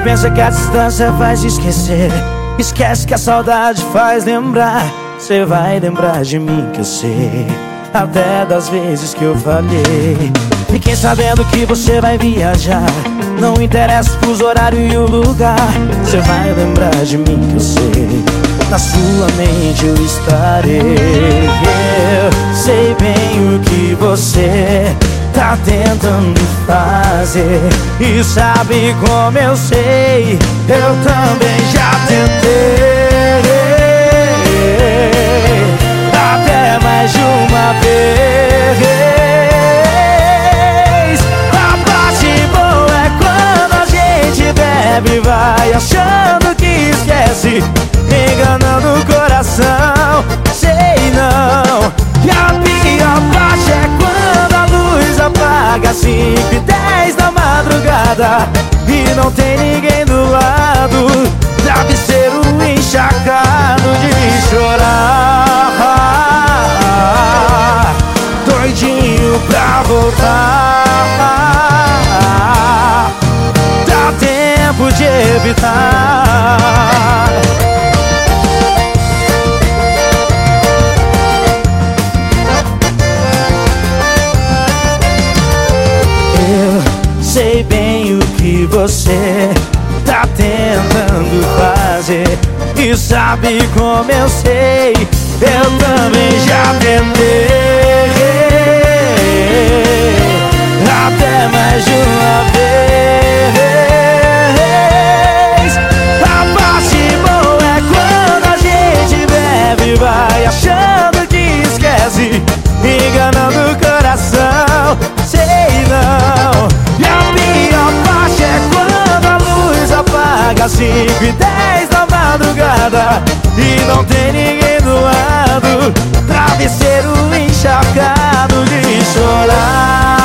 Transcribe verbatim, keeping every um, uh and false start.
pensa que a distância faz esquecer. Esquece que a saudade faz lembrar. Cê vai lembrar de mim que eu sei, até das vezes que eu falhei. Fiquei sabendo que você vai viajar. Não interessa o fuso horário e o lugar. Cê vai lembrar de mim que eu sei, na sua mente eu estarei. Eu sei bem o que você tá tentando fazer, e sabe como eu sei, eu também já tentei. Até mais de uma vez. A parte boa é quando a gente bebe e vai achando que esquece, enganando o coração. Sei não. E a pior parte é quando a luz apaga, cinco e dez da madrugada, e não tem ninguém do lado. Travesseiro encharcado de chorar, doidinho pra voltar. Dá tempo de evitar. Eu sei bem o que você tá tentando fazer, e sabe como eu sei, eu também já tentei. Até mais de uma vez. A parte boa é quando a gente bebe e vai achando que esquece, enganando o coração. Sei não. E a pior parte é quando a luz apaga, cinco e dez da madrugada, e não tem ninguém do lado. Travesseiro encharcado de chorar.